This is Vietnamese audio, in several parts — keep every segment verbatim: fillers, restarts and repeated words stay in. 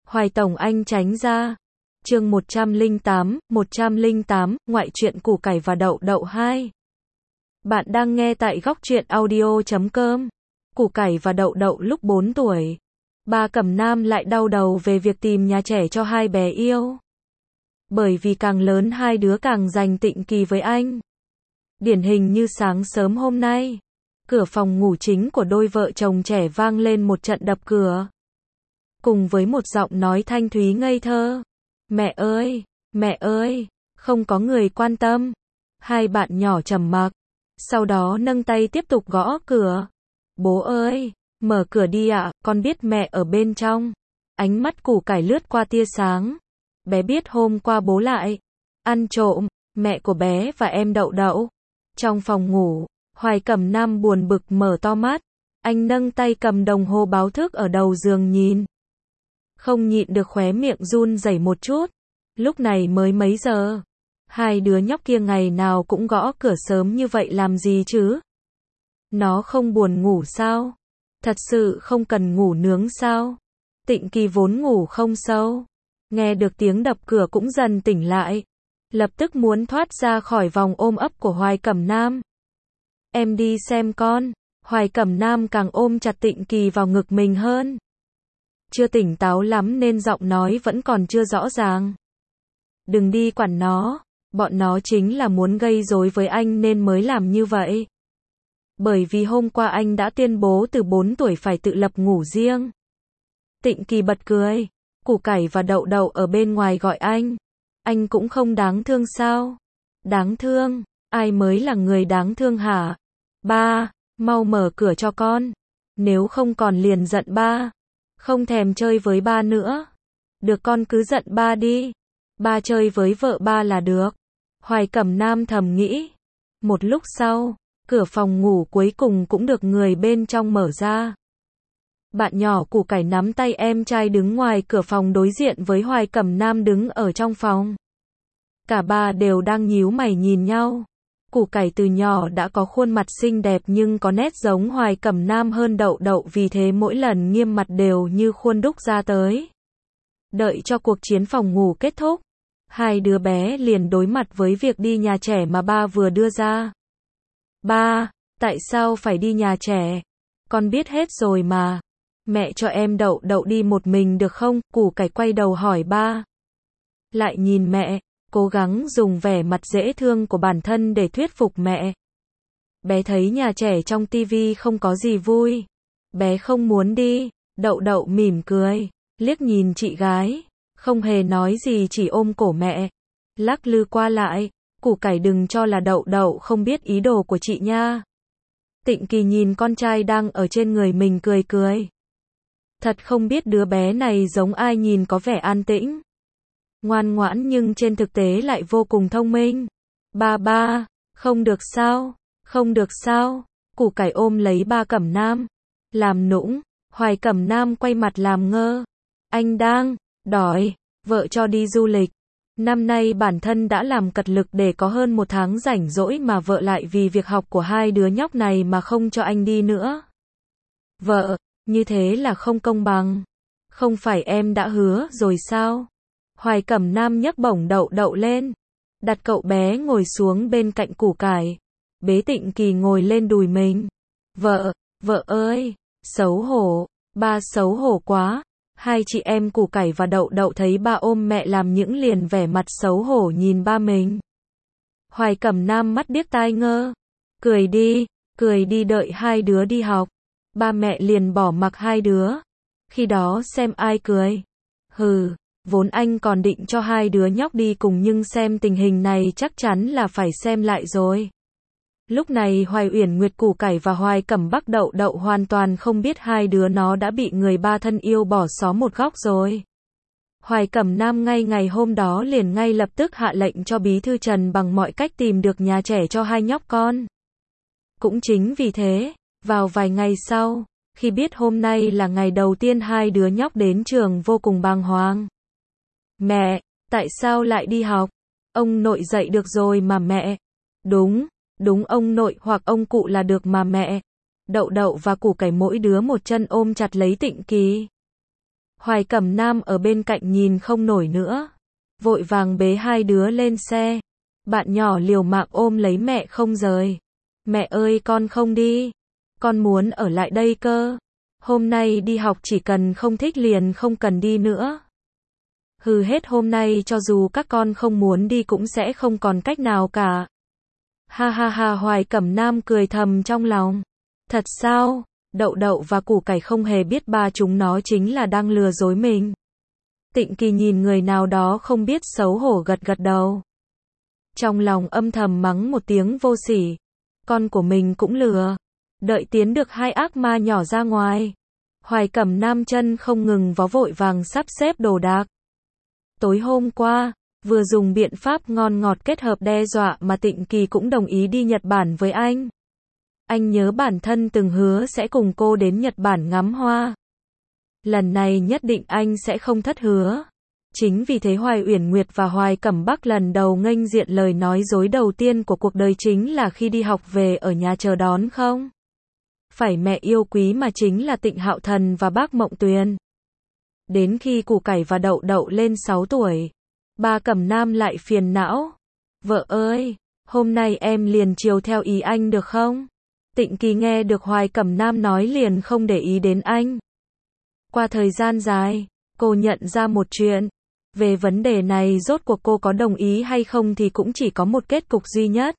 Hoài Tổng Anh tránh ra. Chương một trăm lẻ tám, một trăm lẻ tám, ngoại truyện củ cải và đậu đậu hai. Bạn đang nghe tại góc truyện audio chấm com. Củ cải và đậu đậu lúc bốn tuổi. Ba Cẩm Nam lại đau đầu về việc tìm nhà trẻ cho hai bé yêu. Bởi vì càng lớn hai đứa càng dành Tịnh Kỳ với anh. Điển hình như sáng sớm hôm nay, cửa phòng ngủ chính của đôi vợ chồng trẻ vang lên một trận đập cửa. Cùng với một giọng nói thanh thúy ngây thơ. Mẹ ơi, mẹ ơi, không có người quan tâm. Hai bạn nhỏ trầm mặc, sau đó nâng tay tiếp tục gõ cửa. Bố ơi, mở cửa đi ạ, con biết mẹ ở bên trong. Ánh mắt củ cải lướt qua tia sáng. Bé biết hôm qua bố lại ăn trộm mẹ của bé và em đậu đậu. Trong phòng ngủ, Hoài Cẩm Nam buồn bực mở to mắt. Anh nâng tay cầm đồng hồ báo thức ở đầu giường nhìn. Không nhịn được khóe miệng run rẩy một chút. Lúc này mới mấy giờ? Hai đứa nhóc kia ngày nào cũng gõ cửa sớm như vậy làm gì chứ? Nó không buồn ngủ sao? Thật sự không cần ngủ nướng sao? Tịnh Kỳ vốn ngủ không sâu, nghe được tiếng đập cửa cũng dần tỉnh lại. Lập tức muốn thoát ra khỏi vòng ôm ấp của Hoài Cẩm Nam. Em đi xem con. Hoài Cẩm Nam càng ôm chặt Tịnh Kỳ vào ngực mình hơn. Chưa tỉnh táo lắm nên giọng nói vẫn còn chưa rõ ràng. Đừng đi quản nó, bọn nó chính là muốn gây rối với anh nên mới làm như vậy. Bởi vì hôm qua anh đã tuyên bố từ bốn tuổi phải tự lập ngủ riêng. Tịnh Kỳ bật cười, củ cải và đậu đậu ở bên ngoài gọi anh. Anh cũng không đáng thương sao? Đáng thương? Ai mới là người đáng thương hả? Ba, mau mở cửa cho con. Nếu không còn liền giận ba. Không thèm chơi với ba nữa. Được con cứ giận ba đi. Ba chơi với vợ ba là được. Hoài Cẩm Nam thầm nghĩ. Một lúc sau, cửa phòng ngủ cuối cùng cũng được người bên trong mở ra. Bạn nhỏ củ cải nắm tay em trai đứng ngoài cửa phòng đối diện với Hoài Cẩm Nam đứng ở trong phòng. Cả ba đều đang nhíu mày nhìn nhau. Củ cải từ nhỏ đã có khuôn mặt xinh đẹp nhưng có nét giống Hoài Cẩm Nam hơn đậu đậu, vì thế mỗi lần nghiêm mặt đều như khuôn đúc ra tới. Đợi cho cuộc chiến phòng ngủ kết thúc, hai đứa bé liền đối mặt với việc đi nhà trẻ mà ba vừa đưa ra. Ba, tại sao phải đi nhà trẻ? Con biết hết rồi mà. Mẹ cho em đậu đậu đi một mình được không? Củ cải quay đầu hỏi ba. Lại nhìn mẹ, cố gắng dùng vẻ mặt dễ thương của bản thân để thuyết phục mẹ. Bé thấy nhà trẻ trong tivi không có gì vui. Bé không muốn đi. Đậu đậu mỉm cười, liếc nhìn chị gái, không hề nói gì, chỉ ôm cổ mẹ, lắc lư qua lại. Củ cải đừng cho là đậu đậu không biết ý đồ của chị nha. Tịnh Kỳ nhìn con trai đang ở trên người mình cười cười. Thật không biết đứa bé này giống ai, nhìn có vẻ an tĩnh, ngoan ngoãn nhưng trên thực tế lại vô cùng thông minh. Ba ba, không được sao, không được sao. Củ cải ôm lấy ba Cẩm Nam, làm nũng. Hoài Cẩm Nam quay mặt làm ngơ. Anh đang đòi vợ cho đi du lịch. Năm nay bản thân đã làm cật lực để có hơn một tháng rảnh rỗi mà vợ lại vì việc học của hai đứa nhóc này mà không cho anh đi nữa. Vợ, như thế là không công bằng. Không phải em đã hứa rồi sao? Hoài Cẩm Nam nhấc bổng đậu đậu lên, đặt cậu bé ngồi xuống bên cạnh củ cải, bế Tịnh Kỳ ngồi lên đùi mình. Vợ, vợ ơi, xấu hổ, ba xấu hổ quá. Hai chị em củ cải và đậu đậu thấy ba ôm mẹ làm những liền vẻ mặt xấu hổ nhìn ba mình. Hoài Cẩm Nam mắt điếc tai ngơ. Cười đi, cười đi, đợi hai đứa đi học. Ba mẹ liền bỏ mặc hai đứa. Khi đó xem ai cười. Hừ, vốn anh còn định cho hai đứa nhóc đi cùng nhưng xem tình hình này chắc chắn là phải xem lại rồi. Lúc này Hoài Uyển Nguyệt, củ cải và Hoài Cẩm Bắc đậu đậu hoàn toàn không biết hai đứa nó đã bị người ba thân yêu bỏ xó một góc rồi. Hoài Cẩm Nam ngay ngày hôm đó liền ngay lập tức hạ lệnh cho bí thư Trần bằng mọi cách tìm được nhà trẻ cho hai nhóc con. Cũng chính vì thế, vào vài ngày sau, khi biết hôm nay là ngày đầu tiên hai đứa nhóc đến trường vô cùng bàng hoàng. Mẹ, tại sao lại đi học? Ông nội dạy được rồi mà mẹ. Đúng. Đúng, ông nội hoặc ông cụ là được mà mẹ. Đậu đậu và củ cải mỗi đứa một chân ôm chặt lấy Tịnh Kỳ. Hoài Cẩm Nam ở bên cạnh nhìn không nổi nữa. Vội vàng bế hai đứa lên xe. Bạn nhỏ liều mạng ôm lấy mẹ không rời. Mẹ ơi con không đi. Con muốn ở lại đây cơ. Hôm nay đi học chỉ cần không thích liền không cần đi nữa. Hừ hết hôm nay cho dù các con không muốn đi cũng sẽ không còn cách nào cả. Ha ha ha Hoài Cẩm Nam cười thầm trong lòng. Thật sao? Đậu đậu và củ cải không hề biết ba chúng nó chính là đang lừa dối mình. Tịnh Kỳ nhìn người nào đó không biết xấu hổ gật gật đầu. Trong lòng âm thầm mắng một tiếng vô sỉ. Con của mình cũng lừa. Đợi tiến được hai ác ma nhỏ ra ngoài. Hoài Cẩm Nam chân không ngừng vó vội vàng sắp xếp đồ đạc. Tối hôm qua, vừa dùng biện pháp ngon ngọt kết hợp đe dọa mà Tịnh Kỳ cũng đồng ý đi Nhật Bản với anh. Anh nhớ bản thân từng hứa sẽ cùng cô đến Nhật Bản ngắm hoa. Lần này nhất định anh sẽ không thất hứa. Chính vì thế Hoài Uyển Nguyệt và Hoài Cẩm Bắc lần đầu nghênh diện lời nói dối đầu tiên của cuộc đời chính là khi đi học về ở nhà chờ đón không? Phải mẹ yêu quý mà chính là Tịnh Hạo Thần và bác Mộng Tuyền. Đến khi củ cải và đậu đậu lên sáu tuổi, ba Cẩm Nam lại phiền não. Vợ ơi, hôm nay em liền chiều theo ý anh được không? Tịnh Kỳ nghe được Hoài Cẩm Nam nói liền không để ý đến anh. Qua thời gian dài, cô nhận ra một chuyện. Về vấn đề này rốt cuộc cô có đồng ý hay không thì cũng chỉ có một kết cục duy nhất.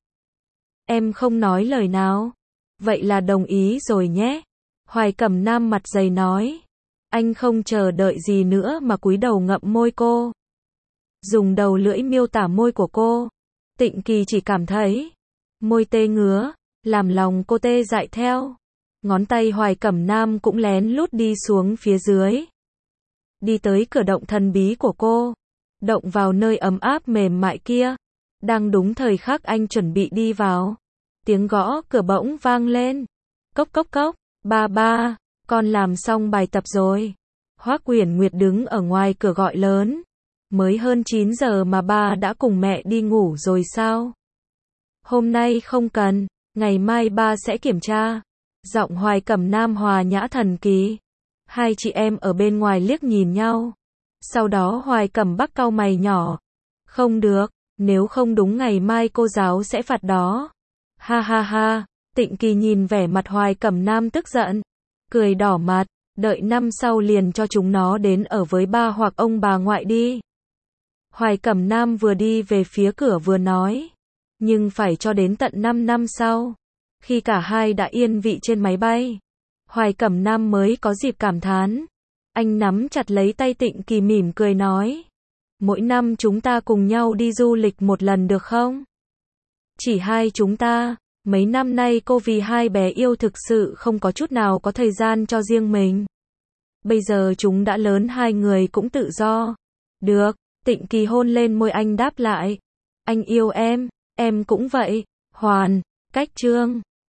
Em không nói lời nào. Vậy là đồng ý rồi nhé. Hoài Cẩm Nam mặt dày nói. Anh không chờ đợi gì nữa mà cúi đầu ngậm môi cô. Dùng đầu lưỡi miêu tả môi của cô. Tịnh Kỳ chỉ cảm thấy môi tê ngứa, làm lòng cô tê dại theo. Ngón tay Hoài Cẩm Nam cũng lén lút đi xuống phía dưới. Đi tới cửa động thần bí của cô. Động vào nơi ấm áp mềm mại kia. Đang đúng thời khắc anh chuẩn bị đi vào. Tiếng gõ cửa bỗng vang lên. Cốc cốc cốc, ba ba, con làm xong bài tập rồi. Hoắc Uyển Nguyệt đứng ở ngoài cửa gọi lớn. Mới hơn chín giờ mà ba đã cùng mẹ đi ngủ rồi sao? Hôm nay không cần, ngày mai ba sẽ kiểm tra. Giọng Hoài Cẩm Nam hòa nhã thần kỳ. Hai chị em ở bên ngoài liếc nhìn nhau. Sau đó Hoài Cẩm Bắc cau mày nhỏ. Không được, nếu không đúng ngày mai cô giáo sẽ phạt đó. Ha ha ha, Tịnh Kỳ nhìn vẻ mặt Hoài Cẩm Nam tức giận. Cười đỏ mặt, đợi năm sau liền cho chúng nó đến ở với ba hoặc ông bà ngoại đi. Hoài Cẩm Nam vừa đi về phía cửa vừa nói. Nhưng phải cho đến tận năm năm sau. Khi cả hai đã yên vị trên máy bay. Hoài Cẩm Nam mới có dịp cảm thán. Anh nắm chặt lấy tay Tịnh Kỳ mỉm cười nói. Mỗi năm chúng ta cùng nhau đi du lịch một lần được không? Chỉ hai chúng ta. Mấy năm nay cô vì hai bé yêu thực sự không có chút nào có thời gian cho riêng mình. Bây giờ chúng đã lớn hai người cũng tự do. Được, Tịnh Kỳ hôn lên môi anh đáp lại. Anh yêu em, em cũng vậy. Hoàn, cách chương.